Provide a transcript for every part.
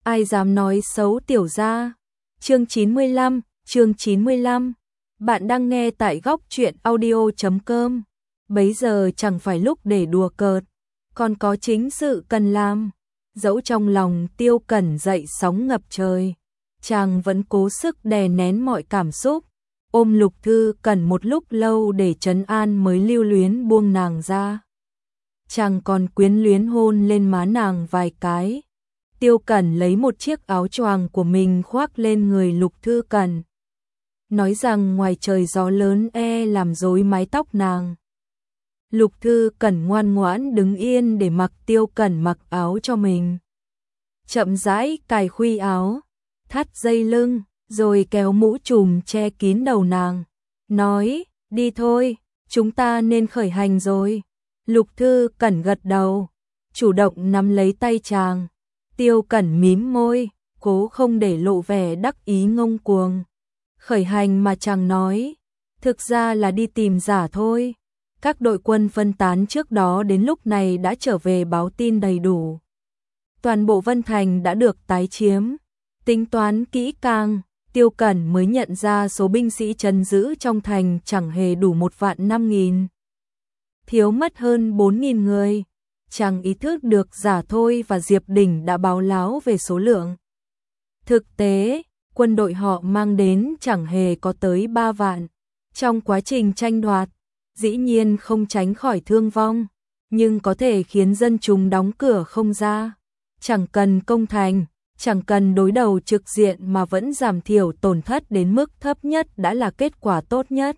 ai dám nói xấu tiểu gia. Chương 95. Bạn đang nghe tại góc truyện audio.com. Bấy giờ chẳng phải lúc để đùa cợt, còn có chính sự cần làm. Dẫu trong lòng Tiêu Cẩn dậy sóng ngập trời, chàng vẫn cố sức đè nén mọi cảm xúc, ôm Lục Thư Cẩn một lúc lâu để trấn an mới lưu luyến buông nàng ra. Chàng còn quyến luyến hôn lên má nàng vài cái. Tiêu Cẩn lấy một chiếc áo choàng của mình khoác lên người Lục Thư Cẩn, nói rằng ngoài trời gió lớn làm rối mái tóc nàng. Lục Thư Cẩn ngoan ngoãn đứng yên để mặc Tiêu Cẩn mặc áo cho mình. Chậm rãi cài khuy áo, thắt dây lưng, rồi kéo mũ trùm che kín đầu nàng, nói, đi thôi, chúng ta nên khởi hành rồi. Lục Thư Cẩn gật đầu, chủ động nắm lấy tay chàng. Tiêu Cẩn mím môi, cố không để lộ vẻ đắc ý ngông cuồng. Khởi hành mà chàng nói, thực ra là đi tìm Giả thôi. Các đội quân phân tán trước đó đến lúc này đã trở về báo tin đầy đủ. Toàn bộ Vân Thành đã được tái chiếm. Tính toán kỹ càng, Tiêu Cẩn mới nhận ra số binh sĩ trấn giữ trong thành chẳng hề đủ 1.500.000. Thiếu mất hơn 4.000 người. Chàng ý thức được Giả Thôi và Diệp Đình đã báo láo về số lượng. Thực tế, quân đội họ mang đến chẳng hề có tới 3 vạn. Trong quá trình tranh đoạt, dĩ nhiên không tránh khỏi thương vong, nhưng có thể khiến dân chúng đóng cửa không ra. Chẳng cần công thành, chẳng cần đối đầu trực diện mà vẫn giảm thiểu tổn thất đến mức thấp nhất đã là kết quả tốt nhất.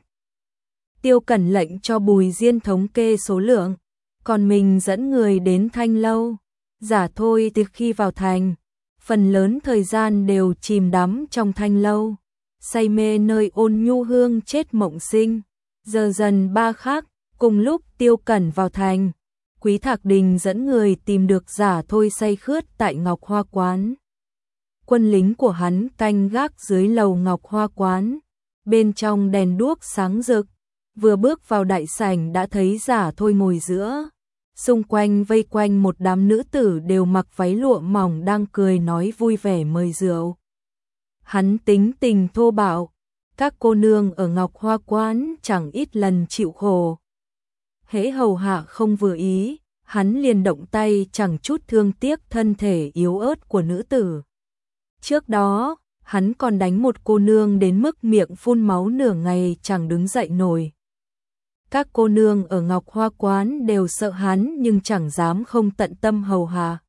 Tiêu Cẩn lệnh cho Bùi Diên thống kê số lượng, còn mình dẫn người đến Thanh Lâu. Giả Thôi từ khi vào thành, phần lớn thời gian đều chìm đắm trong Thanh Lâu, say mê nơi ôn nhu hương chết mộng sinh. Giờ dần ba khắc, cùng lúc Tiêu Cẩn vào thành, Quý Thạc Đình dẫn người tìm được Giả Thôi say khướt tại Ngọc Hoa Quán. Quân lính của hắn canh gác dưới lầu Ngọc Hoa Quán, bên trong đèn đuốc sáng rực. Vừa bước vào đại sảnh đã thấy Giả Thôi ngồi giữa, xung quanh vây quanh một đám nữ tử đều mặc váy lụa mỏng đang cười nói vui vẻ mời rượu. Hắn tính tình thô bạo, các cô nương ở Ngọc Hoa Quán chẳng ít lần chịu khổ. Hễ hầu hạ không vừa ý, hắn liền động tay chẳng chút thương tiếc thân thể yếu ớt của nữ tử. Trước đó, hắn còn đánh một cô nương đến mức miệng phun máu nửa ngày chẳng đứng dậy nổi. Các cô nương ở Ngọc Hoa Quán đều sợ hắn nhưng chẳng dám không tận tâm hầu hạ.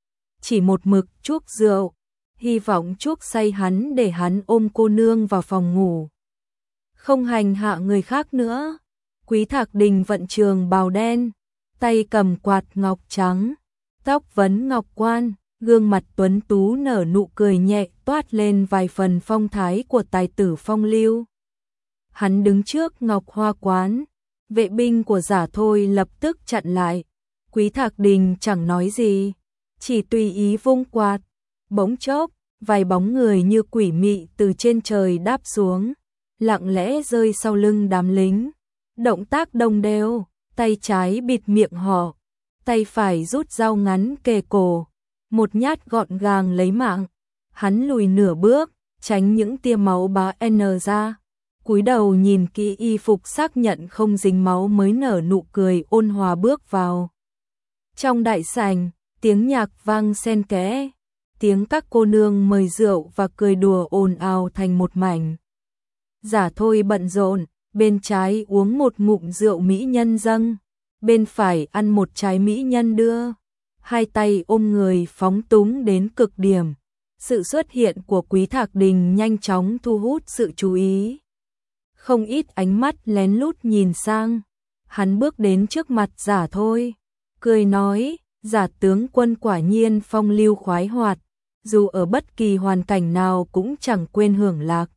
Chỉ một mực chuốc rượu, hy vọng chuốc say hắn để hắn ôm cô nương vào phòng ngủ. Không hành hạ người khác nữa. Quý Thạc Đình vận trường bào đen, tay cầm quạt ngọc trắng, tóc vấn ngọc quan, gương mặt tuấn tú nở nụ cười nhẹ toát lên vài phần phong thái của tài tử phong lưu. Hắn đứng trước Ngọc Hoa Quán, vệ binh của Giả Thôi lập tức chặn lại. Quý Thạc Đình chẳng nói gì, chỉ tùy ý vung quạt. Bỗng chốc, vài bóng người như quỷ mị từ trên trời đáp xuống, lặng lẽ rơi sau lưng đám lính. Động tác đồng đều, tay trái bịt miệng họ, tay phải rút dao ngắn kề cổ, một nhát gọn gàng lấy mạng. Hắn lùi nửa bước, tránh những tia máu bá N ra, cúi đầu nhìn kỹ y phục xác nhận không dính máu mới nở nụ cười ôn hòa bước vào. Trong đại sảnh, tiếng nhạc vang xen kẽ, tiếng các cô nương mời rượu và cười đùa ồn ào thành một mảnh. Giả Thôi bận rộn, bên trái uống một ngụm rượu mỹ nhân dâng, bên phải ăn một trái mỹ nhân đưa, hai tay ôm người phóng túng đến cực điểm. Sự xuất hiện của Quý Thạc Đình nhanh chóng thu hút sự chú ý. Không ít ánh mắt lén lút nhìn sang. Hắn bước đến trước mặt Giả Thôi, cười nói, Giả tướng quân quả nhiên phong lưu khoái hoạt, dù ở bất kỳ hoàn cảnh nào cũng chẳng quên hưởng lạc.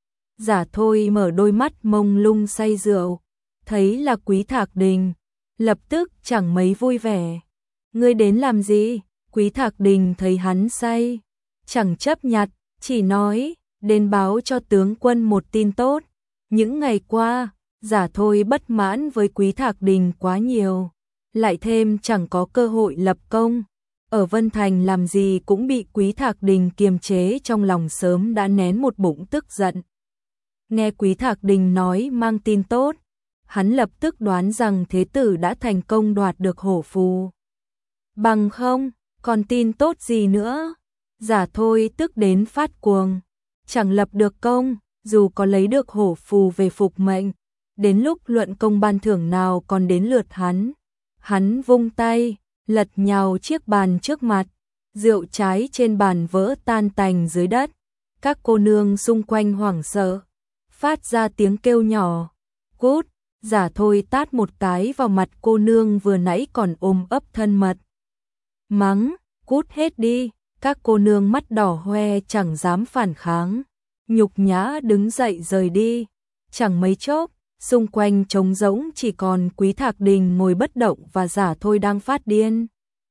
Giả Thôi mở đôi mắt mông lung say rượu, thấy là Quý Thạc Đình, lập tức chẳng mấy vui vẻ. Ngươi đến làm gì? Quý Thạc Đình thấy hắn say, chẳng chấp nhặt, chỉ nói, đến báo cho tướng quân một tin tốt. Những ngày qua, Giả Thôi bất mãn với Quý Thạc Đình quá nhiều, lại thêm chẳng có cơ hội lập công, ở Vân Thành làm gì cũng bị Quý Thạc Đình kiềm chế, trong lòng sớm đã nén một bụng tức giận. Nghe Quý Thạc Đình nói mang tin tốt, hắn lập tức đoán rằng thế tử đã thành công đoạt được hổ phù. Bằng không, còn tin tốt gì nữa? Giả Thôi tức đến phát cuồng, chẳng lập được công, dù có lấy được hổ phù về phục mệnh, đến lúc luận công ban thưởng nào còn đến lượt hắn. Hắn vung tay, lật nhào chiếc bàn trước mặt, rượu trái trên bàn vỡ tan tành dưới đất. Các cô nương xung quanh hoảng sợ, phát ra tiếng kêu nhỏ. Cút! Giả Thôi tát một cái vào mặt cô nương vừa nãy còn ôm ấp thân mật. Mắng, cút hết đi! Các cô nương mắt đỏ hoe chẳng dám phản kháng, nhục nhã đứng dậy rời đi. Chẳng mấy chốc, xung quanh trống rỗng, chỉ còn Quý Thạc Đình ngồi bất động và Giả Thôi đang phát điên.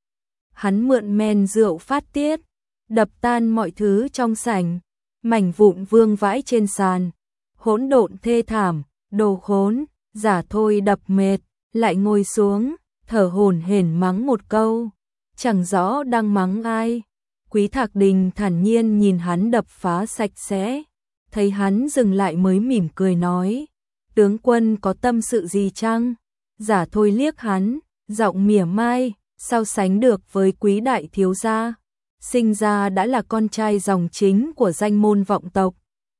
Hắn mượn men rượu phát tiết, đập tan mọi thứ trong sảnh, mảnh vụn vương vãi trên sàn, hỗn độn thê thảm. Đồ khốn! Giả Thôi đập mệt, lại ngồi xuống, thở hổn hển mắng một câu, chẳng rõ đang mắng ai. Quý Thạc Đình thản nhiên nhìn hắn đập phá sạch sẽ, thấy hắn dừng lại mới mỉm cười nói, tướng quân có tâm sự gì chăng? Giả Thôi liếc hắn, giọng mỉa mai, sao sánh được với Quý đại thiếu gia, sinh ra đã là con trai dòng chính của danh môn vọng tộc,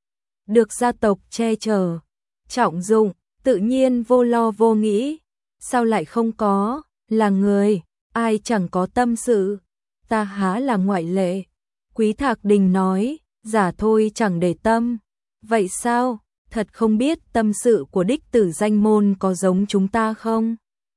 được gia tộc che chở, trọng dụng, tự nhiên vô lo vô nghĩ. Sao lại không có, là người, ai chẳng có tâm sự, ta há là ngoại lệ. Quý Thạc Đình nói, Giả Thôi chẳng để tâm. Vậy sao, thật không biết tâm sự của đích tử danh môn có giống chúng ta không?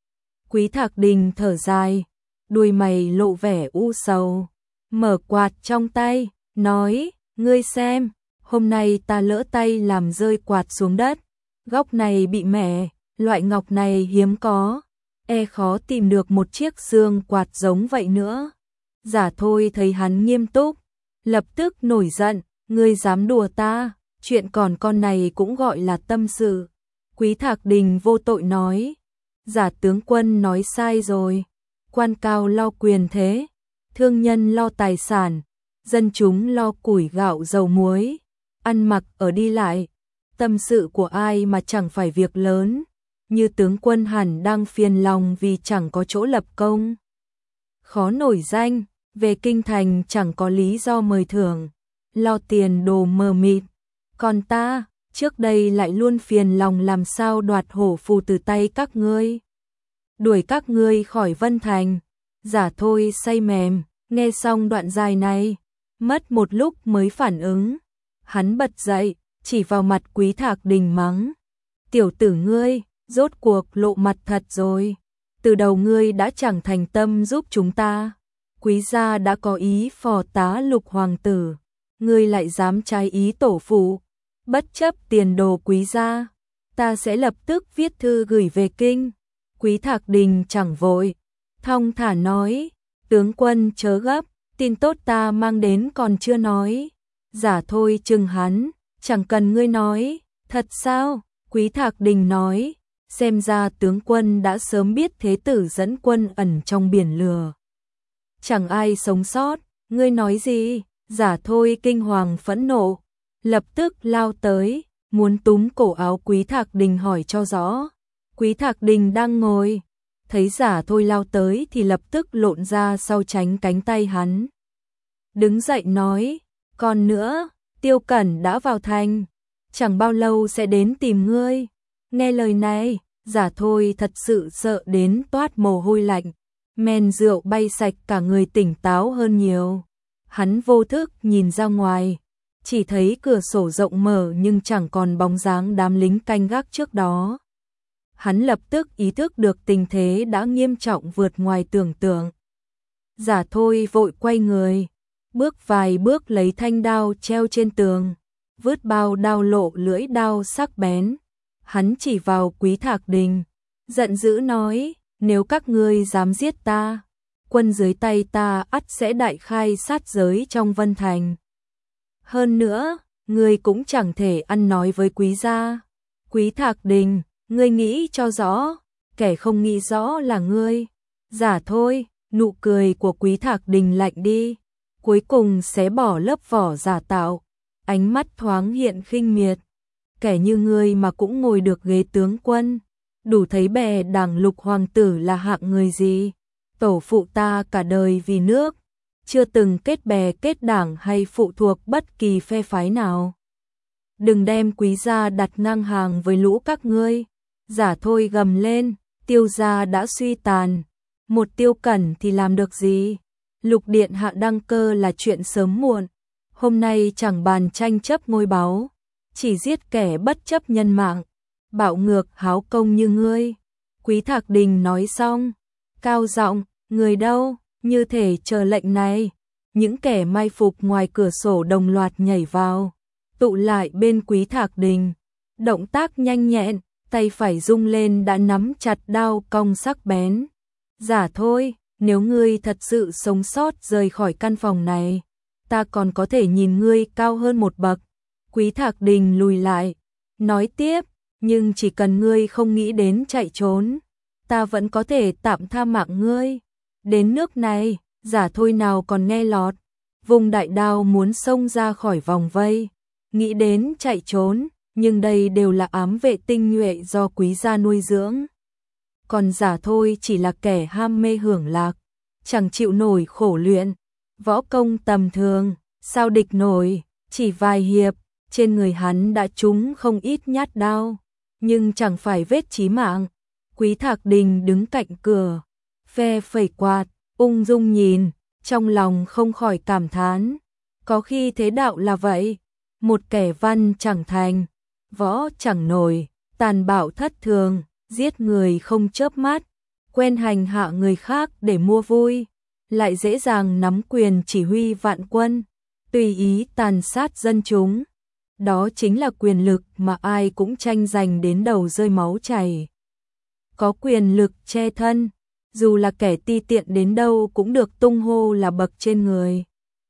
Quý Thạc Đình thở dài, đuôi mày lộ vẻ u sầu, mở quạt trong tay, nói, ngươi xem, hôm nay ta lỡ tay làm rơi quạt xuống đất, góc này bị mẻ, loại ngọc này hiếm có, khó tìm được một chiếc xương quạt giống vậy nữa. Giả Thôi thấy hắn nghiêm túc, lập tức nổi giận, ngươi dám đùa ta, chuyện còn con này cũng gọi là tâm sự. Quý Thạc Đình vô tội nói, Giả tướng quân nói sai rồi, quan cao lo quyền thế, thương nhân lo tài sản, dân chúng lo củi gạo dầu muối, ăn mặc ở đi lại, tâm sự của ai mà chẳng phải việc lớn, như tướng quân hẳn đang phiền lòng vì chẳng có chỗ lập công, khó nổi danh, về kinh thành chẳng có lý do mời thưởng, lo tiền đồ mờ mịt, còn ta, trước đây lại luôn phiền lòng làm sao đoạt hổ phù từ tay các ngươi, đuổi các ngươi khỏi Vân Thành. Giả Thôi say mềm, nghe xong đoạn dài này, mất một lúc mới phản ứng, hắn bật dậy, chỉ vào mặt Quý Thạc Đình mắng, tiểu tử ngươi, rốt cuộc lộ mặt thật rồi, từ đầu ngươi đã chẳng thành tâm giúp chúng ta, Quý gia đã có ý phò tá Lục hoàng tử, ngươi lại dám trái ý tổ phụ, bất chấp tiền đồ Quý gia, ta sẽ lập tức viết thư gửi về kinh. Quý Thạc Đình chẳng vội, thong thả nói, tướng quân chớ gấp, tin tốt ta mang đến còn chưa nói. Giả Thôi chừng hắn, chẳng cần ngươi nói, thật sao? Quý Thạc Đình nói, xem ra tướng quân đã sớm biết thế tử dẫn quân ẩn trong biển lửa, chẳng ai sống sót. Ngươi nói gì? Giả Thôi kinh hoàng phẫn nộ, lập tức lao tới, muốn túm cổ áo Quý Thạc Đình hỏi cho rõ. Quý Thạc Đình đang ngồi, thấy Giả Thôi lao tới thì lập tức lộn ra sau tránh cánh tay hắn. Đứng dậy nói, còn nữa, Tiêu Cẩn đã vào thành, chẳng bao lâu sẽ đến tìm ngươi. Nghe lời này, Giả Thôi thật sự sợ đến toát mồ hôi lạnh, men rượu bay sạch cả người tỉnh táo hơn nhiều. Hắn vô thức nhìn ra ngoài, chỉ thấy cửa sổ rộng mở nhưng chẳng còn bóng dáng đám lính canh gác trước đó. Hắn lập tức ý thức được tình thế đã nghiêm trọng vượt ngoài tưởng tượng. Giả Thôi vội quay người, bước vài bước lấy thanh đao treo trên tường, vứt bao đao lộ lưỡi đao sắc bén. Hắn chỉ vào Quý Thạc Đình, giận dữ nói, nếu các ngươi dám giết ta, quân dưới tay ta ắt sẽ đại khai sát giới trong Vân Thành. Hơn nữa, ngươi cũng chẳng thể ăn nói với Quý gia. Quý Thạc Đình, ngươi nghĩ cho rõ, kẻ không nghĩ rõ là ngươi. Giả Thôi, Nụ cười của Quý Thạc Đình lạnh đi, cuối cùng xé bỏ lớp vỏ giả tạo, ánh mắt thoáng hiện khinh miệt. Kẻ như ngươi mà cũng ngồi được ghế tướng quân, đủ thấy bè đảng Lục hoàng tử là hạng người gì. Tổ phụ ta cả đời vì nước, chưa từng kết bè kết đảng hay phụ thuộc bất kỳ phe phái nào. Đừng đem Quý gia đặt ngang hàng với lũ các ngươi. Giả Thôi gầm lên, Tiêu gia đã suy tàn, một Tiêu Cẩn thì làm được gì? Lục điện hạ đăng cơ là chuyện sớm muộn, hôm nay chẳng bàn tranh chấp ngôi báu, chỉ giết kẻ bất chấp nhân mạng, bạo ngược háo công như ngươi. Quý Thạc Đình nói xong, cao giọng, người đâu, như thể chờ lệnh này. Những kẻ mai phục ngoài cửa sổ đồng loạt nhảy vào, tụ lại bên Quý Thạc Đình. Động tác nhanh nhẹn, tay phải rung lên đã nắm chặt đao cong sắc bén. Giả Thôi, nếu ngươi thật sự sống sót rời khỏi căn phòng này, ta còn có thể nhìn ngươi cao hơn một bậc. Quý Thạc Đình lùi lại, nói tiếp, nhưng chỉ cần ngươi không nghĩ đến chạy trốn, ta vẫn có thể tạm tha mạng ngươi. Đến nước này, Giả Thôi nào còn nghe lọt, vùng đại đao muốn xông ra khỏi vòng vây, nghĩ đến chạy trốn, nhưng đây đều là ám vệ tinh nhuệ do Quý gia nuôi dưỡng. Còn Giả Thôi chỉ là kẻ ham mê hưởng lạc, chẳng chịu nổi khổ luyện, võ công tầm thường, sao địch nổi, chỉ vài hiệp, trên người hắn đã trúng không ít nhát đao, nhưng chẳng phải vết chí mạng. Quý Thạc Đình đứng cạnh cửa, phe phẩy quạt, ung dung nhìn, trong lòng không khỏi cảm thán, có khi thế đạo là vậy, một kẻ văn chẳng thành, võ chẳng nổi, tàn bạo thất thường, giết người không chớp mắt, quen hành hạ người khác để mua vui, lại dễ dàng nắm quyền chỉ huy vạn quân, tùy ý tàn sát dân chúng. Đó chính là quyền lực mà ai cũng tranh giành đến đầu rơi máu chảy. Có quyền lực che thân, dù là kẻ ti tiện đến đâu cũng được tung hô là bậc trên người.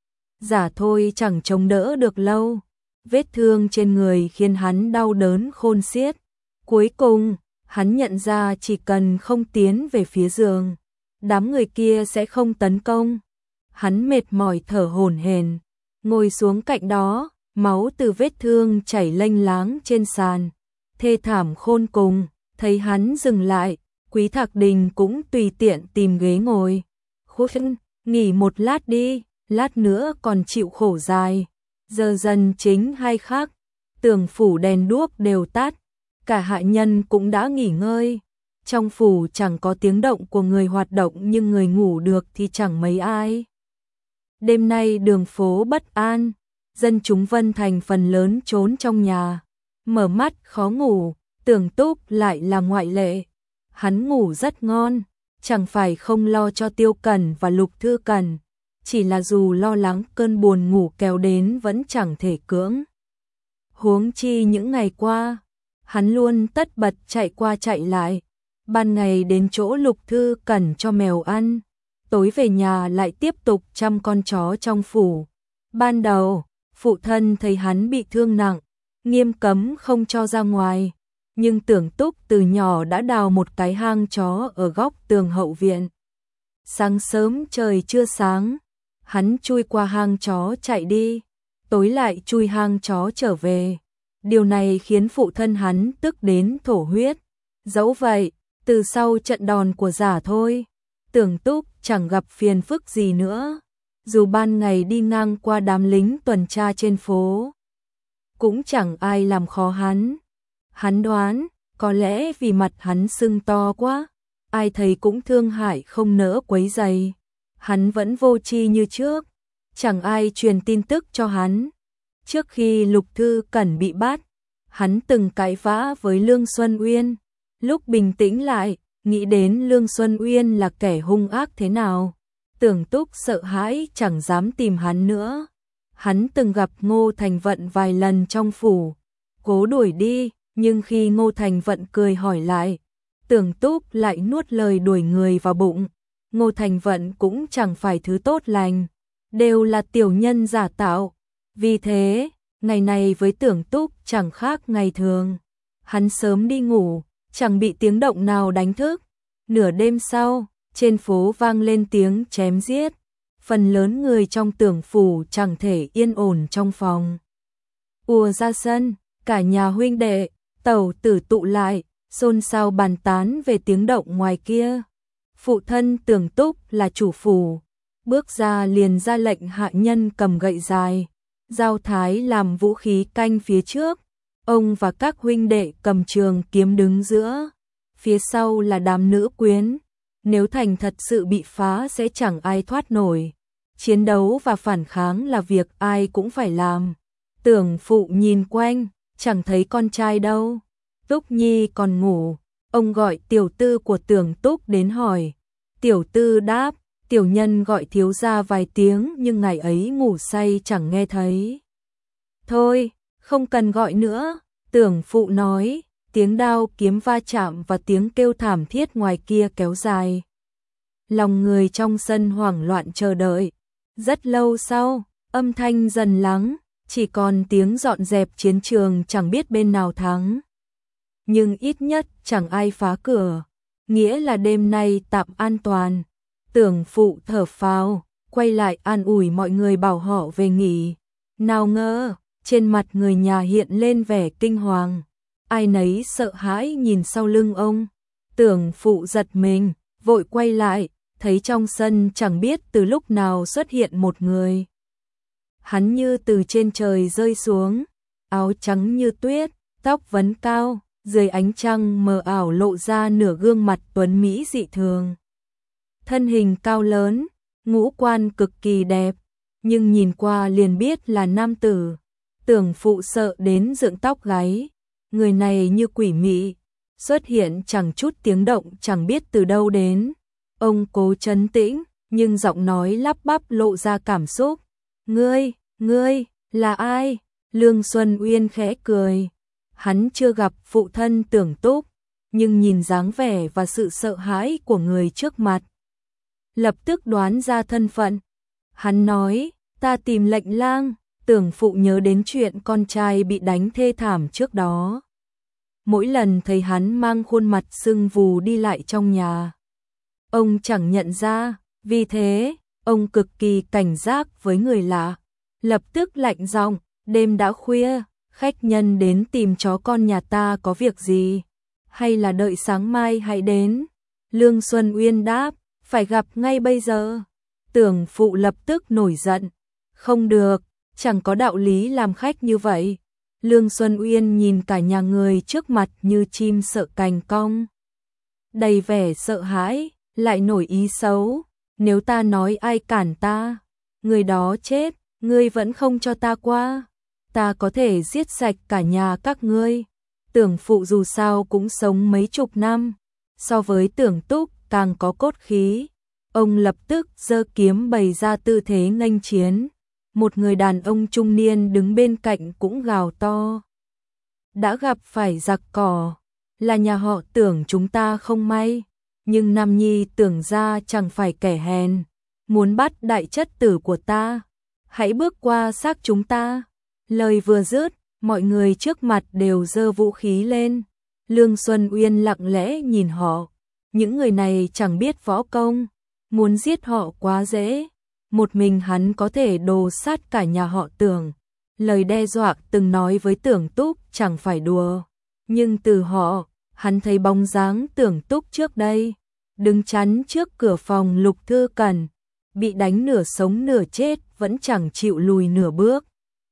Giả Thôi chẳng chống đỡ được lâu, vết thương trên người khiến hắn đau đớn khôn xiết. Cuối cùng, hắn nhận ra chỉ cần không tiến về phía giường, đám người kia sẽ không tấn công. Hắn mệt mỏi thở hổn hển, ngồi xuống cạnh đó, máu từ vết thương chảy lênh láng trên sàn, thê thảm khôn cùng. Thấy hắn dừng lại, Quý Thạc Đình cũng tùy tiện tìm ghế ngồi. Khuyên, nghỉ một lát đi, lát nữa còn chịu khổ dài. Giờ dần chính hay khác, tường phủ đèn đuốc đều tắt, cả hạ nhân cũng đã nghỉ ngơi. Trong phủ chẳng có tiếng động của người hoạt động, nhưng người ngủ được thì chẳng mấy ai. Đêm nay đường phố bất an, dân chúng Vân Thành phần lớn trốn trong nhà, mở mắt khó ngủ. Tưởng Túc lại là ngoại lệ, hắn ngủ rất ngon, chẳng phải không lo cho Tiêu Cẩn và Lục Thư Cẩn, chỉ là dù lo lắng cơn buồn ngủ kéo đến vẫn chẳng thể cưỡng. Huống chi những ngày qua, hắn luôn tất bật chạy qua chạy lại, ban ngày đến chỗ Lục Thư Cẩn cho mèo ăn, tối về nhà lại tiếp tục chăm con chó trong phủ. Ban đầu, phụ thân thấy hắn bị thương nặng, nghiêm cấm không cho ra ngoài. Nhưng Tưởng Túc từ nhỏ đã đào một cái hang chó ở góc tường hậu viện. Sáng sớm trời chưa sáng, hắn chui qua hang chó chạy đi, tối lại chui hang chó trở về. Điều này khiến phụ thân hắn tức đến thổ huyết. Dẫu vậy, từ sau trận đòn của Giả Thôi, Tưởng Túc chẳng gặp phiền phức gì nữa. Dù ban ngày đi ngang qua đám lính tuần tra trên phố, cũng chẳng ai làm khó hắn. Hắn đoán, có lẽ vì mặt hắn sưng to quá, ai thấy cũng thương hại không nỡ quấy rầy. Hắn vẫn vô tri như trước, chẳng ai truyền tin tức cho hắn. Trước khi Lục Thư Cẩn bị bắt, hắn từng cãi vã với Lương Xuân Uyên. Lúc bình tĩnh lại, nghĩ đến Lương Xuân Uyên là kẻ hung ác thế nào, Tưởng Túc sợ hãi chẳng dám tìm hắn nữa. Hắn từng gặp Ngô Thành Vận vài lần trong phủ, cố đuổi đi. Nhưng khi Ngô Thành Vận cười hỏi lại, Tưởng Túc lại nuốt lời đuổi người vào bụng. Ngô Thành Vận cũng chẳng phải thứ tốt lành, đều là tiểu nhân giả tạo. Vì thế, ngày này với Tưởng Túc chẳng khác ngày thường. Hắn sớm đi ngủ, chẳng bị tiếng động nào đánh thức. Nửa đêm sau, trên phố vang lên tiếng chém giết. Phần lớn người trong Tưởng phủ chẳng thể yên ổn trong phòng. Ùa ra sân, cả nhà huynh đệ, tẩu tử tụ lại, xôn xao bàn tán về tiếng động ngoài kia. Phụ thân Tưởng Túc là chủ phủ, bước ra liền ra lệnh hạ nhân cầm gậy dài, dao thái làm vũ khí canh phía trước. Ông và các huynh đệ cầm trường kiếm đứng giữa, phía sau là đám nữ quyến. Nếu thành thật sự bị phá sẽ chẳng ai thoát nổi. Chiến đấu và phản kháng là việc ai cũng phải làm. Tưởng phụ nhìn quanh, chẳng thấy con trai đâu. Túc Nhi còn ngủ. Ông gọi tiểu tư của Tưởng Túc đến hỏi. Tiểu tư đáp, tiểu nhân gọi thiếu gia vài tiếng nhưng ngày ấy ngủ say chẳng nghe thấy. Thôi, không cần gọi nữa, Tưởng phụ nói. Tiếng đao kiếm va chạm và tiếng kêu thảm thiết ngoài kia kéo dài. Lòng người trong sân hoảng loạn chờ đợi. Rất lâu sau, âm thanh dần lắng, chỉ còn tiếng dọn dẹp chiến trường chẳng biết bên nào thắng. Nhưng ít nhất chẳng ai phá cửa, nghĩa là đêm nay tạm an toàn. Tưởng phụ thở phào, quay lại an ủi mọi người bảo họ về nghỉ. Nào ngờ, trên mặt người nhà hiện lên vẻ kinh hoàng. Ai nấy sợ hãi nhìn sau lưng ông. Tưởng phụ giật mình, vội quay lại, thấy trong sân chẳng biết từ lúc nào xuất hiện một người. Hắn như từ trên trời rơi xuống, áo trắng như tuyết, tóc vấn cao, dưới ánh trăng mờ ảo lộ ra nửa gương mặt tuấn mỹ dị thường. Thân hình cao lớn, ngũ quan cực kỳ đẹp, nhưng nhìn qua liền biết là nam tử. Tưởng phụ sợ đến dựng tóc gáy. Người này như quỷ mị, xuất hiện chẳng chút tiếng động chẳng biết từ đâu đến. Ông cố trấn tĩnh, nhưng giọng nói lắp bắp lộ ra cảm xúc. Ngươi, là ai? Lương Xuân Uyên khẽ cười. Hắn chưa gặp phụ thân Tưởng Túc, nhưng nhìn dáng vẻ và sự sợ hãi của người trước mặt, lập tức đoán ra thân phận. Hắn nói, ta tìm Lệnh Lang. Tưởng phụ nhớ đến chuyện con trai bị đánh thê thảm trước đó. Mỗi lần thấy hắn mang khuôn mặt sưng vù đi lại trong nhà, ông chẳng nhận ra, vì thế, ông cực kỳ cảnh giác với người lạ. Lập tức lạnh giọng, đêm đã khuya, khách nhân đến tìm chó con nhà ta có việc gì? Hay là đợi sáng mai hãy đến? Lương Xuân Uyên đáp, phải gặp ngay bây giờ. Tưởng phụ lập tức nổi giận, không được, chẳng có đạo lý làm khách như vậy. Lương Xuân Uyên nhìn cả nhà người trước mặt như chim sợ cành cong. Đầy vẻ sợ hãi, lại nổi ý xấu. Nếu ta nói ai cản ta, người đó chết, ngươi vẫn không cho ta qua. Ta có thể giết sạch cả nhà các ngươi. Tưởng phụ dù sao cũng sống mấy chục năm, so với Tưởng Túc càng có cốt khí. Ông lập tức giơ kiếm bày ra tư thế nghênh chiến. Một người đàn ông trung niên đứng bên cạnh cũng gào to. Đã gặp phải giặc cỏ, là nhà họ Tưởng chúng ta không may, nhưng Nam Nhi Tưởng gia chẳng phải kẻ hèn, muốn bắt đại chất tử của ta, hãy bước qua xác chúng ta. Lời vừa dứt, mọi người trước mặt đều giơ vũ khí lên. Lương Xuân Uyên lặng lẽ nhìn họ, những người này chẳng biết võ công, muốn giết họ quá dễ. Một mình hắn có thể đồ sát cả nhà họ Tưởng. Lời đe dọa từng nói với Tưởng Túc chẳng phải đùa. Nhưng từ họ, hắn thấy bóng dáng Tưởng Túc trước đây, đứng chắn trước cửa phòng Lục Thư Cẩn, bị đánh nửa sống nửa chết vẫn chẳng chịu lùi nửa bước.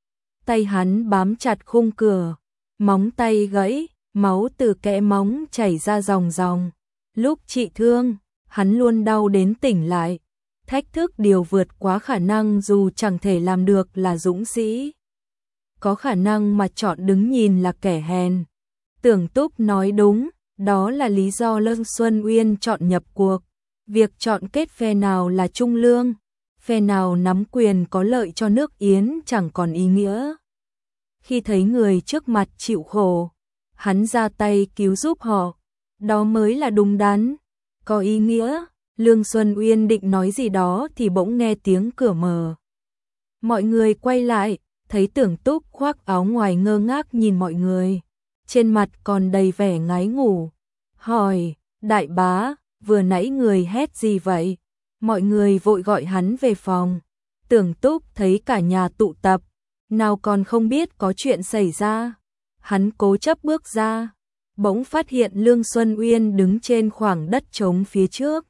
Tay hắn bám chặt khung cửa, móng tay gãy, máu từ kẽ móng chảy ra ròng ròng. Lúc trị thương, hắn luôn đau đến tỉnh lại. Thách thức điều vượt quá khả năng dù chẳng thể làm được là dũng sĩ. Có khả năng mà chọn đứng nhìn là kẻ hèn. Tưởng Túc nói đúng, đó là lý do Lương Xuân Uyên chọn nhập cuộc. Việc chọn kết phe nào là trung lương, phe nào nắm quyền có lợi cho nước Yến chẳng còn ý nghĩa. Khi thấy người trước mặt chịu khổ, hắn ra tay cứu giúp họ, đó mới là đúng đắn, có ý nghĩa. Lương Xuân Uyên định nói gì đó thì bỗng nghe tiếng cửa mở. Mọi người quay lại, thấy Tưởng Túc khoác áo ngoài ngơ ngác nhìn mọi người, trên mặt còn đầy vẻ ngái ngủ. Hỏi, đại bá, vừa nãy người hét gì vậy? Mọi người vội gọi hắn về phòng. Tưởng Túc thấy cả nhà tụ tập, nào còn không biết có chuyện xảy ra. Hắn cố chấp bước ra, bỗng phát hiện Lương Xuân Uyên đứng trên khoảng đất trống phía trước.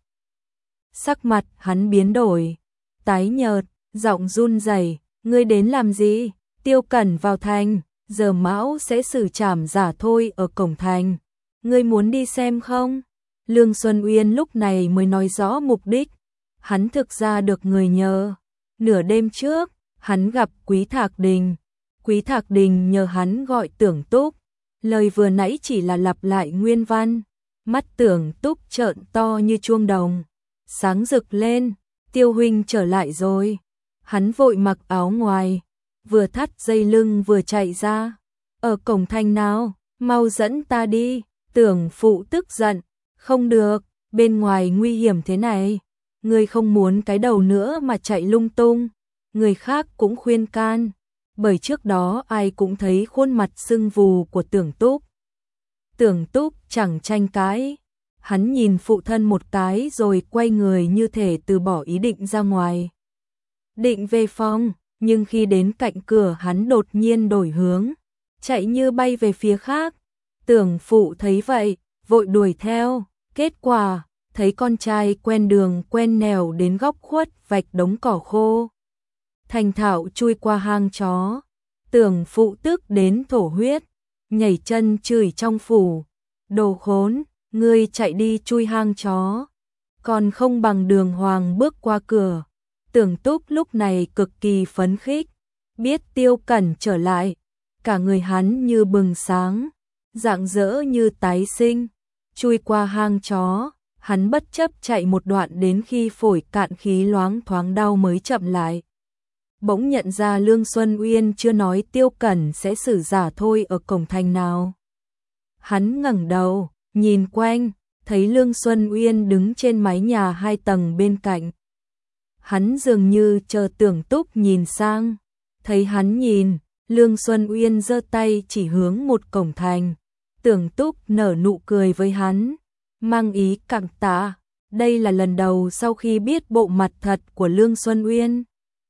Sắc mặt hắn biến đổi, tái nhợt, giọng run rẩy, ngươi đến làm gì? Tiêu Cẩn vào thành, giờ Mão sẽ xử trảm Giả Thôi ở cổng thành. Ngươi muốn đi xem không? Lương Xuân Uyên lúc này mới nói rõ mục đích. Hắn thực ra được người nhờ. Nửa đêm trước, hắn gặp Quý Thạc Đình. Quý Thạc Đình nhờ hắn gọi Tưởng Túc. Lời vừa nãy chỉ là lặp lại nguyên văn. Mắt Tưởng Túc trợn to như chuông đồng. Sáng rực lên, Tiêu huynh trở lại rồi. Hắn vội mặc áo ngoài, vừa thắt dây lưng vừa chạy ra. Ở cổng thành nào, mau dẫn ta đi. Tưởng phụ tức giận, không được, bên ngoài nguy hiểm thế này. Ngươi không muốn cái đầu nữa mà chạy lung tung. Người khác cũng khuyên can, bởi trước đó ai cũng thấy khuôn mặt sưng vù của Tưởng Túc. Tưởng Túc chẳng tranh cãi, hắn nhìn phụ thân một cái rồi quay người như thể từ bỏ ý định ra ngoài. Định về phòng, nhưng khi đến cạnh cửa hắn đột nhiên đổi hướng, chạy như bay về phía khác. Tưởng phụ thấy vậy, vội đuổi theo, kết quả, thấy con trai quen đường quen nẻo đến góc khuất vạch đống cỏ khô. Thành thạo chui qua hang chó, Tưởng phụ tức đến thổ huyết, nhảy chân chửi trong phủ. Đồ khốn, ngươi chạy đi chui hang chó, còn không bằng đường hoàng bước qua cửa. Tưởng Túc lúc này cực kỳ phấn khích, biết Tiêu Cẩn trở lại, cả người hắn như bừng sáng, rạng rỡ như tái sinh. Chui qua hang chó, hắn bất chấp chạy một đoạn đến khi phổi cạn khí loáng thoáng đau mới chậm lại. Bỗng nhận ra Lương Xuân Uyên chưa nói Tiêu Cẩn sẽ xử Giả Thôi ở cổng thành nào. Hắn ngẩng đầu, nhìn quanh, thấy Lương Xuân Uyên đứng trên mái nhà 2 tầng bên cạnh. Hắn dường như chờ Tưởng Túc nhìn sang, thấy hắn nhìn, Lương Xuân Uyên giơ tay chỉ hướng một cổng thành. Tưởng Túc nở nụ cười với hắn, mang ý cảm tạ. Đây là lần đầu sau khi biết bộ mặt thật của Lương Xuân Uyên.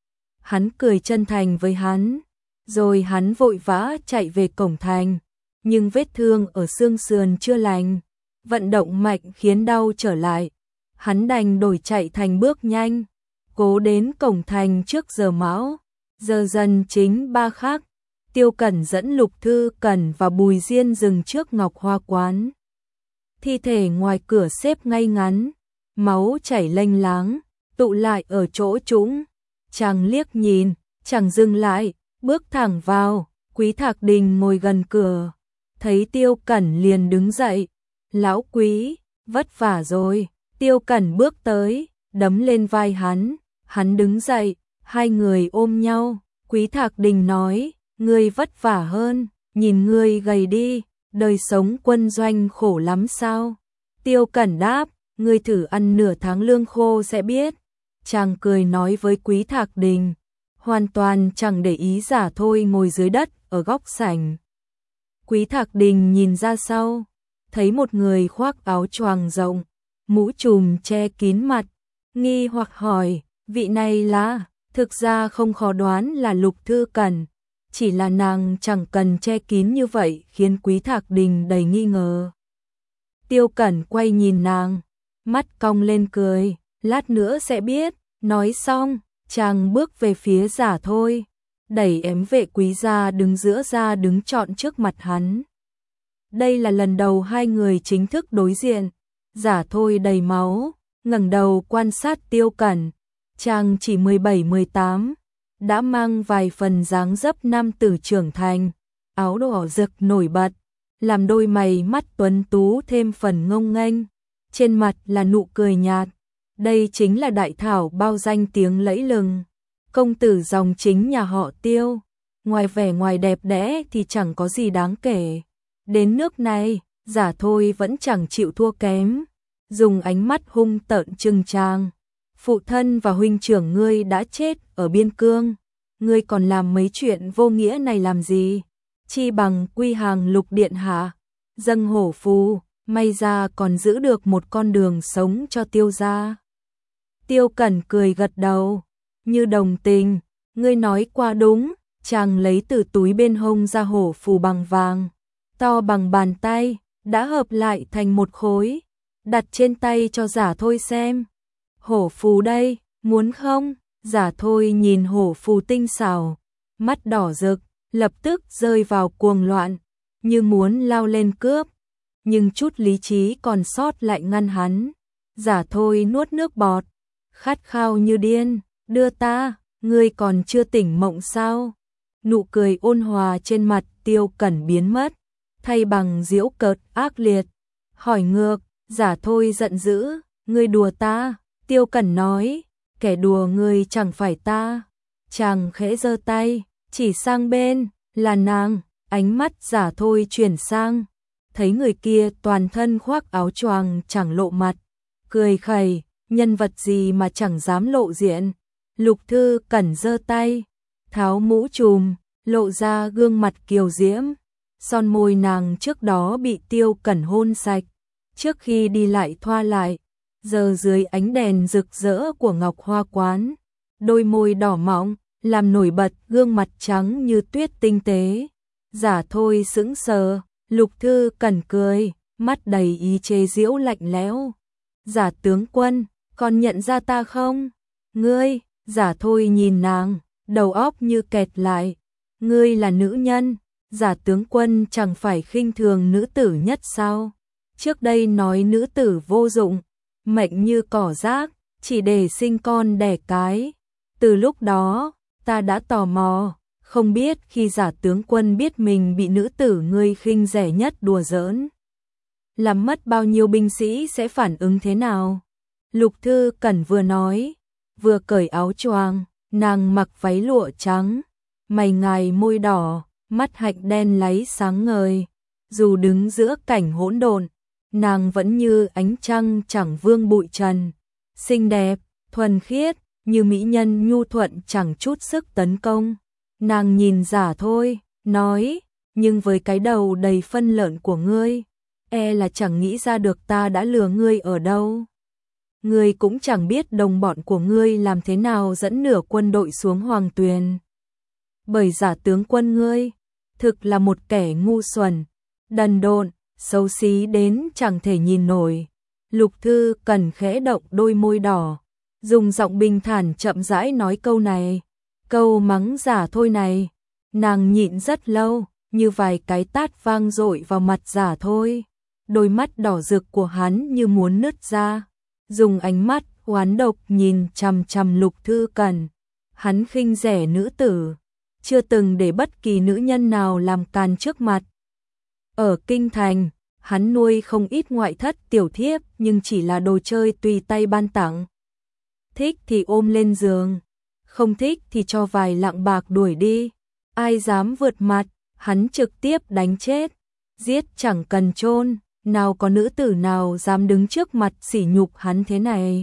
Hắn cười chân thành với hắn, rồi hắn vội vã chạy về cổng thành, nhưng vết thương ở xương sườn chưa lành, vận động mạnh khiến đau trở lại. Hắn đành đổi chạy thành bước nhanh, cố đến cổng thành trước giờ Mão. Giờ dần chính 3 khắc, Tiêu Cẩn dẫn Lục Thư Cẩn và Bùi Diên dừng trước Ngọc Hoa quán. Thi thể ngoài cửa xếp ngay ngắn, máu chảy lênh láng, tụ lại ở chỗ trũng. Chàng liếc nhìn, chẳng dừng lại, bước thẳng vào. Quý Thạc Đình ngồi gần cửa, thấy Tiêu Cẩn liền đứng dậy. Lão Quý, vất vả rồi. Tiêu Cẩn bước tới, đấm lên vai hắn. Hắn đứng dậy, hai người ôm nhau. Quý Thạc Đình nói, ngươi vất vả hơn, nhìn ngươi gầy đi, đời sống quân doanh khổ lắm sao? Tiêu Cẩn đáp, ngươi thử ăn nửa tháng lương khô sẽ biết. Chàng cười nói với Quý Thạc Đình, hoàn toàn chẳng để ý Giả Thôi ngồi dưới đất ở góc sảnh. Quý Thạc Đình nhìn ra sau, thấy một người khoác áo choàng rộng, mũ trùm che kín mặt, nghi hoặc hỏi, vị này là? Thực ra không khó đoán là Lục Thư Cẩn, chỉ là nàng chẳng cần che kín như vậy khiến Quý Thạc Đình đầy nghi ngờ. Tiêu Cẩn quay nhìn nàng, mắt cong lên cười, lát nữa sẽ biết. Nói xong, chàng bước về phía Giả Thôi, đẩy ém vệ quý ra đứng trọn trước mặt hắn. Đây là lần đầu hai người chính thức đối diện. Giả Thôi đầy máu, ngẩng đầu quan sát Tiêu Cẩn. Chàng chỉ 17-18, đã mang vài phần dáng dấp nam tử trưởng thành, áo đỏ rực nổi bật, làm đôi mày mắt tuấn tú thêm phần ngông nghênh, trên mặt là nụ cười nhạt. Đây chính là đại thảo bao danh tiếng lẫy lừng, công tử dòng chính nhà họ Tiêu, ngoài vẻ ngoài đẹp đẽ thì chẳng có gì đáng kể. Đến nước này, Giả Thôi vẫn chẳng chịu thua kém, dùng ánh mắt hung tợn trừng tràng. Phụ thân và huynh trưởng ngươi đã chết ở biên cương, ngươi còn làm mấy chuyện vô nghĩa này làm gì? Chi bằng quy hàng Lục điện hạ, dâng hổ phù, may ra còn giữ được một con đường sống cho Tiêu gia. Tiêu Cẩn cười gật đầu, như đồng tình, ngươi nói qua đúng, chàng lấy từ túi bên hông ra hổ phù bằng vàng, to bằng bàn tay, đã hợp lại thành một khối, đặt trên tay cho Giả Thôi xem. Hổ phù đây, muốn không? Giả Thôi nhìn hổ phù tinh xảo, mắt đỏ rực, lập tức rơi vào cuồng loạn, như muốn lao lên cướp, nhưng chút lý trí còn sót lại ngăn hắn. Giả Thôi nuốt nước bọt, khát khao như điên, đưa ta, ngươi còn chưa tỉnh mộng sao? Nụ cười ôn hòa trên mặt Tiêu Cẩn biến mất, thay bằng giễu cợt ác liệt. Hỏi ngược, Giả Thôi giận dữ, ngươi đùa ta? Tiêu Cẩn nói, kẻ đùa ngươi chẳng phải ta. Chàng khẽ giơ tay, chỉ sang bên, là nàng. Ánh mắt Giả Thôi chuyển sang, thấy người kia toàn thân khoác áo choàng chẳng lộ mặt, cười khẩy, nhân vật gì mà chẳng dám lộ diện. Lục Thư Cẩn giơ tay, tháo mũ trùm, lộ ra gương mặt kiều diễm. Son môi nàng trước đó bị Tiêu Cẩn hôn sạch, trước khi đi lại thoa lại, giờ dưới ánh đèn rực rỡ của ngọc hoa quán, đôi môi đỏ mọng làm nổi bật gương mặt trắng như tuyết tinh tế. Giả Thôi sững sờ, Lục Thư Cẩn cười, mắt đầy ý chế giễu lạnh lẽo. Giả tướng quân, còn nhận ra ta không? Ngươi, Giả Thôi nhìn nàng, đầu óc như kẹt lại. Ngươi là nữ nhân, Giả tướng quân chẳng phải khinh thường nữ tử nhất sao? Trước đây nói nữ tử vô dụng, mệnh như cỏ rác, chỉ để sinh con đẻ cái. Từ lúc đó, ta đã tò mò, không biết khi Giả tướng quân biết mình bị nữ tử ngươi khinh rẻ nhất đùa giỡn, làm mất bao nhiêu binh sĩ sẽ phản ứng thế nào? Lục Thư Cẩn vừa nói, vừa cởi áo choàng, nàng mặc váy lụa trắng, mày ngài môi đỏ, mắt hạnh đen láy sáng ngời. Dù đứng giữa cảnh hỗn độn, nàng vẫn như ánh trăng chẳng vương bụi trần, xinh đẹp, thuần khiết, như mỹ nhân nhu thuận chẳng chút sức tấn công. Nàng nhìn Giả Thôi, nói, nhưng với cái đầu đầy phân lợn của ngươi, e là chẳng nghĩ ra được ta đã lừa ngươi ở đâu. Ngươi cũng chẳng biết đồng bọn của ngươi làm thế nào dẫn nửa quân đội xuống Hoàng Tuyền. Bởi Giả tướng quân ngươi, thực là một kẻ ngu xuẩn, đần độn, xấu xí đến chẳng thể nhìn nổi. Lục Thư Cẩn khẽ động đôi môi đỏ, dùng giọng bình thản chậm rãi nói câu này. Câu mắng Giả Thôi này, nàng nhịn rất lâu, như vài cái tát vang dội vào mặt Giả Thôi. Đôi mắt đỏ rực của hắn như muốn nứt ra, dùng ánh mắt oán độc nhìn chằm chằm Lục Thư Cẩn. Hắn khinh rẻ nữ tử, chưa từng để bất kỳ nữ nhân nào làm càn trước mặt. Ở kinh thành, hắn nuôi không ít ngoại thất tiểu thiếp nhưng chỉ là đồ chơi tùy tay ban tặng. Thích thì ôm lên giường, không thích thì cho vài lạng bạc đuổi đi. Ai dám vượt mặt, hắn trực tiếp đánh chết, giết chẳng cần chôn. Nào có nữ tử nào dám đứng trước mặt sỉ nhục hắn thế này.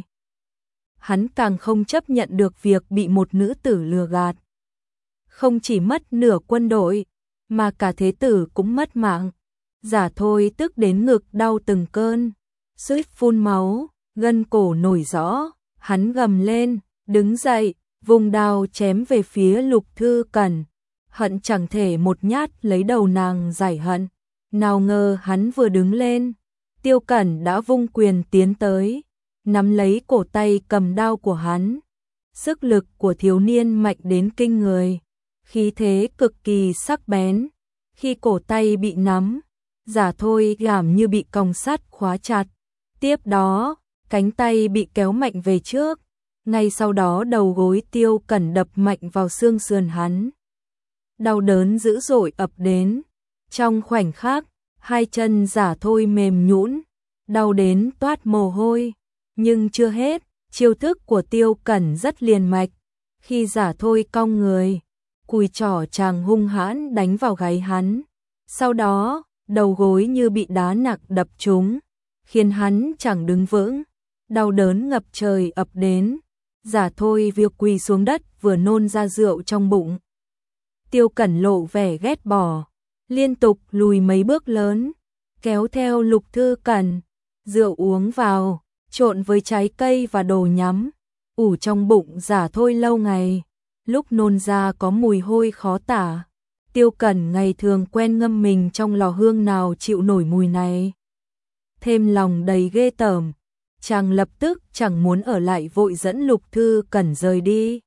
Hắn càng không chấp nhận được việc bị một nữ tử lừa gạt. Không chỉ mất nửa quân đội, mà cả thế tử cũng mất mạng. Giả Thôi tức đến ngực đau từng cơn, suýt phun máu, gân cổ nổi rõ. Hắn gầm lên, đứng dậy, vùng đao chém về phía Lục Thư Cẩn. Hận chẳng thể một nhát lấy đầu nàng giải hận. Nào ngờ hắn vừa đứng lên, Tiêu Cẩn đã vung quyền tiến tới, nắm lấy cổ tay cầm đao của hắn. Sức lực của thiếu niên mạnh đến kinh người, khí thế cực kỳ sắc bén. Khi cổ tay bị nắm, Giả Thôi cảm như bị còng sắt khóa chặt. Tiếp đó, cánh tay bị kéo mạnh về trước. Ngay sau đó đầu gối Tiêu Cẩn đập mạnh vào xương sườn hắn. Đau đớn dữ dội ập đến. Trong khoảnh khắc, hai chân Giả Thôi mềm nhũn, đau đến toát mồ hôi. Nhưng chưa hết, chiêu thức của Tiêu Cẩn rất liền mạch. Khi Giả Thôi cong người, cùi trỏ chàng hung hãn đánh vào gáy hắn. Sau đó, đầu gối như bị đá nặng đập trúng, khiến hắn chẳng đứng vững. Đau đớn ngập trời ập đến. Giả Thôi vừa quỳ xuống đất vừa nôn ra rượu trong bụng. Tiêu Cẩn lộ vẻ ghét bỏ, liên tục lùi mấy bước lớn. kéo theo Lục Thư Cẩn, rượu uống vào, trộn với trái cây và đồ nhắm, ủ trong bụng Giả Thôi lâu ngày, lúc nôn ra có mùi hôi khó tả. Tiêu Cẩn ngày thường quen ngâm mình trong lò hương nào chịu nổi mùi này. Thêm lòng đầy ghê tởm, chàng lập tức chẳng muốn ở lại, vội dẫn Lục Thư Cẩn rời đi.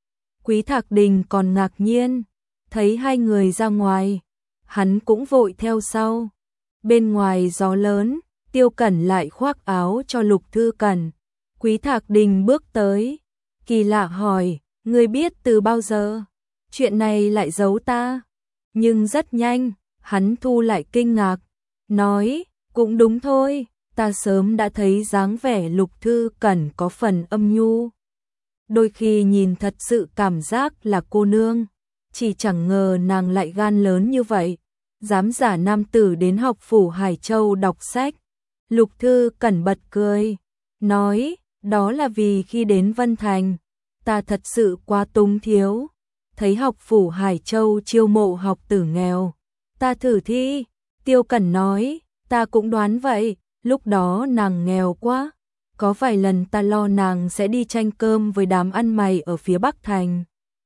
Quý Thạc Đình còn ngạc nhiên, thấy hai người ra ngoài, hắn cũng vội theo sau. Bên ngoài gió lớn, Tiêu Cẩn lại khoác áo cho Lục Thư Cẩn. Quý Thạc Đình bước tới, kỳ lạ hỏi, ngươi biết từ bao giờ? Chuyện này lại giấu ta. Nhưng rất nhanh, hắn thu lại kinh ngạc, nói, cũng đúng thôi, ta sớm đã thấy dáng vẻ Lục Thư Cẩn có phần âm nhu. Đôi khi nhìn thật sự cảm giác là cô nương, chỉ chẳng ngờ nàng lại gan lớn như vậy, dám giả nam tử đến học phủ Hải Châu đọc sách. Lục Thư Cẩn bật cười, nói, đó là vì khi đến Vân Thành, ta thật sự quá túng thiếu, thấy học phủ Hải Châu chiêu mộ học tử nghèo, ta thử thi. Tiêu Cẩn nói, ta cũng đoán vậy, lúc đó nàng nghèo quá, có vài lần ta lo nàng sẽ đi tranh cơm với đám ăn mày ở phía Bắc Thành.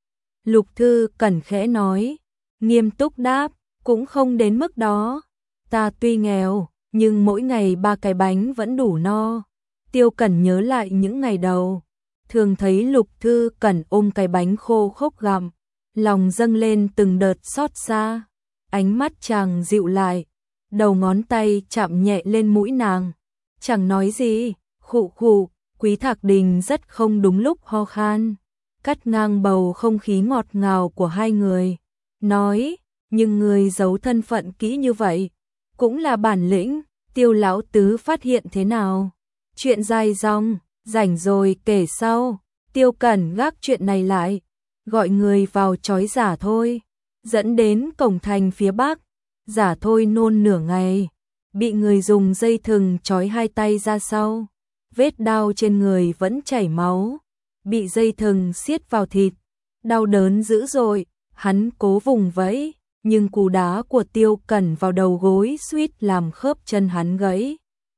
Lục Thư Cẩn khẽ nói, nghiêm túc đáp, cũng không đến mức đó, ta tuy nghèo, nhưng mỗi ngày 3 cái bánh vẫn đủ no. Tiêu Cẩn nhớ lại những ngày đầu, thường thấy Lục Thư Cẩn ôm cái bánh khô khốc gặm, lòng dâng lên từng đợt xót xa. Ánh mắt chàng dịu lại, đầu ngón tay chạm nhẹ lên mũi nàng, chẳng nói gì, khụ khụ. Quý Thạc Đình rất không đúng lúc ho khan, cắt ngang bầu không khí ngọt ngào của hai người, nói, nhưng người giấu thân phận kỹ như vậy, cũng là bản lĩnh. Tiêu lão tứ phát hiện thế nào? Chuyện dài dòng, rảnh rồi kể sau. Tiêu Cẩn gác chuyện này lại, gọi người vào trói Giả Thôi, dẫn đến cổng thành phía Bắc. Giả Thôi nôn nửa ngày, bị người dùng dây thừng trói hai tay ra sau, vết đao trên người vẫn chảy máu, bị dây thừng siết vào thịt, đau đớn dữ dội. Hắn cố vùng vẫy, nhưng cú đá của Tiêu Cẩn vào đầu gối suýt làm khớp chân hắn gãy.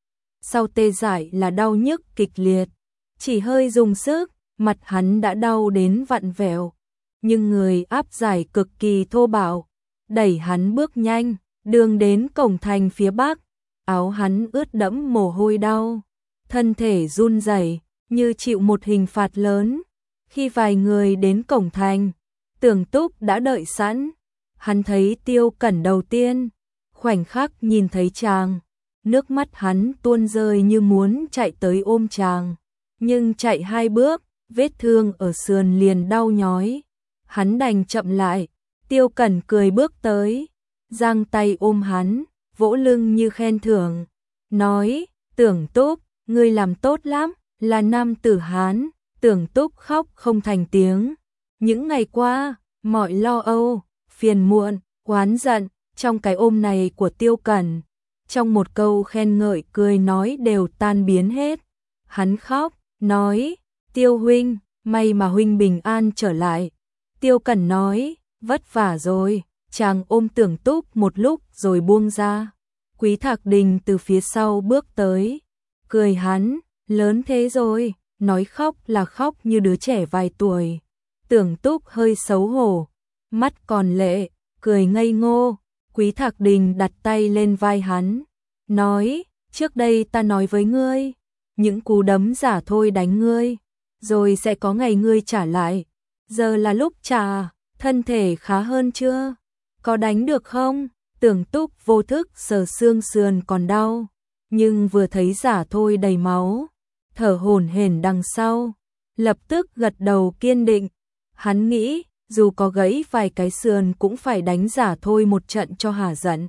Sau tê dại là đau nhức kịch liệt, chỉ hơi dùng sức, mặt hắn đã đau đến vặn vẹo, nhưng người áp giải cực kỳ thô bạo, đẩy hắn bước nhanh, đường đến cổng thành phía Bắc, áo hắn ướt đẫm mồ hôi đau, thân thể run rẩy như chịu một hình phạt lớn. Khi vài người đến cổng thành, Tưởng Túc đã đợi sẵn. Hắn thấy Tiêu Cẩn đầu tiên, khoảnh khắc nhìn thấy chàng, nước mắt hắn tuôn rơi như muốn chạy tới ôm chàng, nhưng chạy 2 bước, vết thương ở sườn liền đau nhói, hắn đành chậm lại. Tiêu Cẩn cười bước tới, giang tay ôm hắn, vỗ lưng như khen thưởng, nói, Tưởng Túc, ngươi làm tốt lắm, là nam tử Hán. Tưởng Túc khóc không thành tiếng. Những ngày qua, mọi lo âu, phiền muộn, oán giận, trong cái ôm này của Tiêu Cẩn, trong một câu khen ngợi cười nói đều tan biến hết. Hắn khóc, nói, Tiêu huynh, may mà huynh bình an trở lại. Tiêu Cẩn nói, vất vả rồi. Chàng ôm Tưởng Túc một lúc rồi buông ra. Quý Thạc Đình từ phía sau bước tới, cười hắn, lớn thế rồi, nói khóc là khóc như đứa trẻ vài tuổi. Tưởng Túc hơi xấu hổ, mắt còn lệ, cười ngây ngô. Quý Thạc Đình đặt tay lên vai hắn, nói, trước đây ta nói với ngươi, những cú đấm Giả Thôi đánh ngươi, rồi sẽ có ngày ngươi trả lại. Giờ là lúc trả, thân thể khá hơn chưa? Có đánh được không? Tưởng Túc vô thức sờ xương sườn còn đau, nhưng vừa thấy Giả Thôi đầy máu, thở hổn hển đằng sau, lập tức gật đầu kiên định. Hắn nghĩ, dù có gãy vài cái sườn cũng phải đánh Giả Thôi một trận cho hả giận.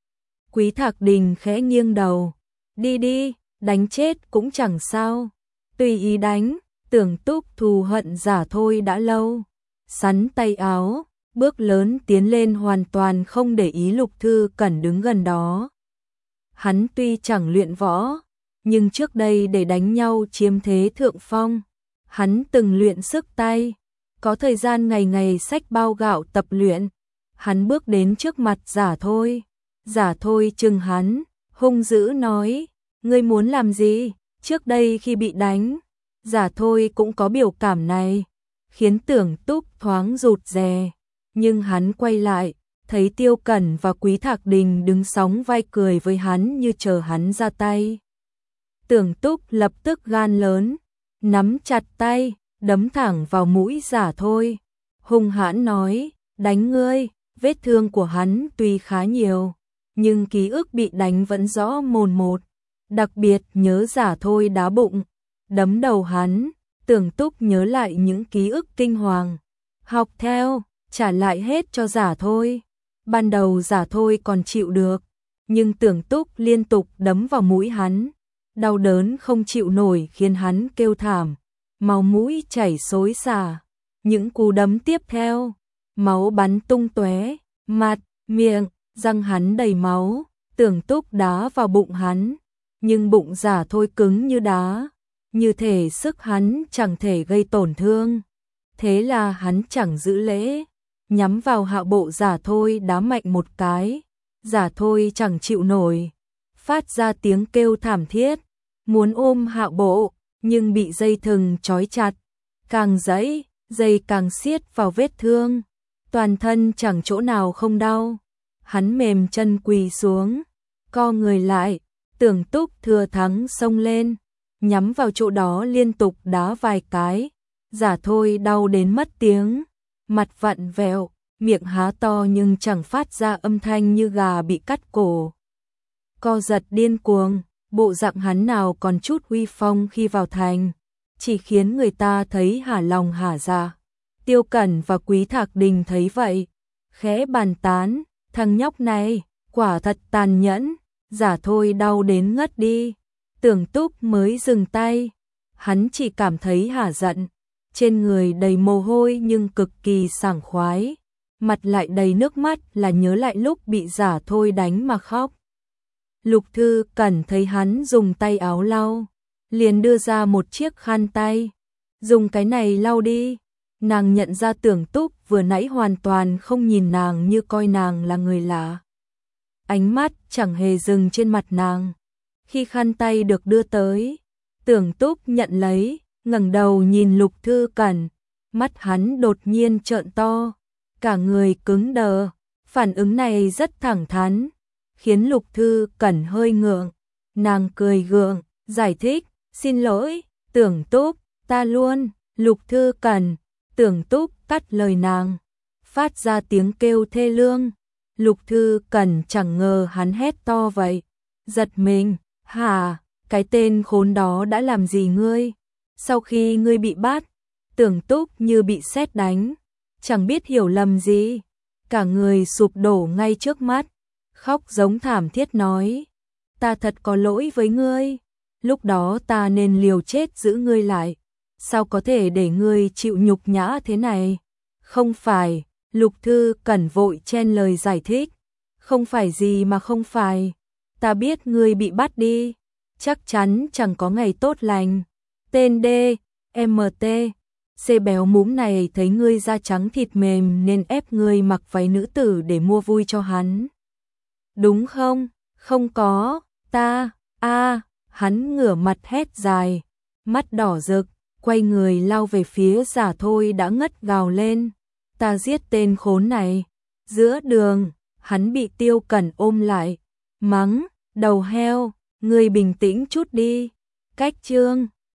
Quý Thạc Đình khẽ nghiêng đầu, đi đi, đánh chết cũng chẳng sao, tùy ý đánh. Tưởng Túc thù hận Giả Thôi đã lâu, sắn tay áo, bước lớn tiến lên, hoàn toàn không để ý Lục Thư Cẩn đứng gần đó. Hắn tuy chẳng luyện võ, nhưng trước đây để đánh nhau chiếm thế thượng phong, hắn từng luyện sức tay, có thời gian ngày ngày xách bao gạo tập luyện. Hắn bước đến trước mặt Giả Thôi, Giả Thôi chừng hắn, hung dữ nói, ngươi muốn làm gì? Trước đây khi bị đánh, Giả Thôi cũng có biểu cảm này, khiến Tưởng Túc thoáng rụt rè, nhưng hắn quay lại, thấy Tiêu Cẩn và Quý Thạc Đình đứng sóng vai cười với hắn như chờ hắn ra tay. Tưởng Túc lập tức gan lớn, nắm chặt tay, đấm thẳng vào mũi Giả Thôi, hung hãn nói, đánh ngươi. Vết thương của hắn tuy khá nhiều, nhưng ký ức bị đánh vẫn rõ mồn một, đặc biệt nhớ Giả Thôi đá bụng, đấm đầu hắn. Tưởng Túc nhớ lại những ký ức kinh hoàng, học theo, trả lại hết cho Giả Thôi. Ban đầu Giả Thôi còn chịu được, nhưng Tưởng Túc liên tục đấm vào mũi hắn, đau đớn không chịu nổi khiến hắn kêu thảm, máu mũi chảy xối xả. Những cú đấm tiếp theo, máu bắn tung tóe, mặt, miệng, răng hắn đầy máu. Tưởng Túc đá vào bụng hắn, nhưng bụng Giả Thôi cứng như đá, như thể sức hắn chẳng thể gây tổn thương. Thế là hắn chẳng giữ lễ, nhắm vào hạ bộ Giả Thôi đá mạnh một cái. Giả Thôi chẳng chịu nổi, phát ra tiếng kêu thảm thiết, muốn ôm hạ bộ, nhưng bị dây thừng trói chặt, càng giãy, dây càng siết vào vết thương, toàn thân chẳng chỗ nào không đau. Hắn mềm chân quỳ xuống, co người lại. Tưởng Túc thừa thắng xông lên, nhắm vào chỗ đó liên tục đá vài cái. Giả Thôi đau đến mất tiếng, mặt vặn vẹo, miệng há to nhưng chẳng phát ra âm thanh, như gà bị cắt cổ. Co giật điên cuồng, bộ dạng hắn nào còn chút uy phong khi vào thành, chỉ khiến người ta thấy hả lòng hả dạ. Tiêu Cẩn và Quý Thạc Đình thấy vậy, khẽ bàn tán, thằng nhóc này quả thật tàn nhẫn. Giả Thôi đau đến ngất đi, Tưởng Túc mới dừng tay. Hắn chỉ cảm thấy hả giận, trên người đầy mồ hôi nhưng cực kỳ sảng khoái, mặt lại đầy nước mắt là nhớ lại lúc bị Giả Thôi đánh mà khóc. Lục Thư Cẩn thấy hắn dùng tay áo lau, liền đưa ra một chiếc khăn tay, dùng cái này lau đi. Nàng nhận ra Tưởng Túc vừa nãy hoàn toàn không nhìn nàng, như coi nàng là người lạ. Ánh mắt chẳng hề dừng trên mặt nàng. Khi khăn tay được đưa tới, Tưởng Túc nhận lấy, ngẩng đầu nhìn Lục Thư Cẩn, mắt hắn đột nhiên trợn to, cả người cứng đờ. Phản ứng này rất thẳng thắn, khiến Lục Thư Cẩn hơi ngượng. Nàng cười gượng, giải thích, xin lỗi, Tưởng Túc, ta luôn. Lục Thư Cẩn. Tưởng Túc cắt lời nàng, phát ra tiếng kêu thê lương. Lục Thư Cẩn chẳng ngờ hắn hét to vậy, giật mình, hả, cái tên khốn đó đã làm gì ngươi? Sau khi ngươi bị bắt, Tưởng Túc như bị sét đánh, chẳng biết hiểu lầm gì, cả người sụp đổ ngay trước mắt, khóc giống thảm thiết nói, ta thật có lỗi với ngươi, lúc đó ta nên liều chết giữ ngươi lại, sao có thể để ngươi chịu nhục nhã thế này? Không phải. Lục Thư Cẩn vội chen lời giải thích, không phải gì mà không phải, ta biết ngươi bị bắt đi, chắc chắn chẳng có ngày tốt lành. Tên DMT, C béo múm này thấy ngươi da trắng thịt mềm nên ép ngươi mặc váy nữ tử để mua vui cho hắn. Đúng không? Không có, ta, hắn ngửa mặt hét dài, mắt đỏ rực, quay người lao về phía Giả Thôi đã ngất gào lên. Ta giết tên khốn này. Giữa đường, hắn bị Tiêu Cẩn ôm lại, mắng, đầu heo, ngươi bình tĩnh chút đi. Cách chương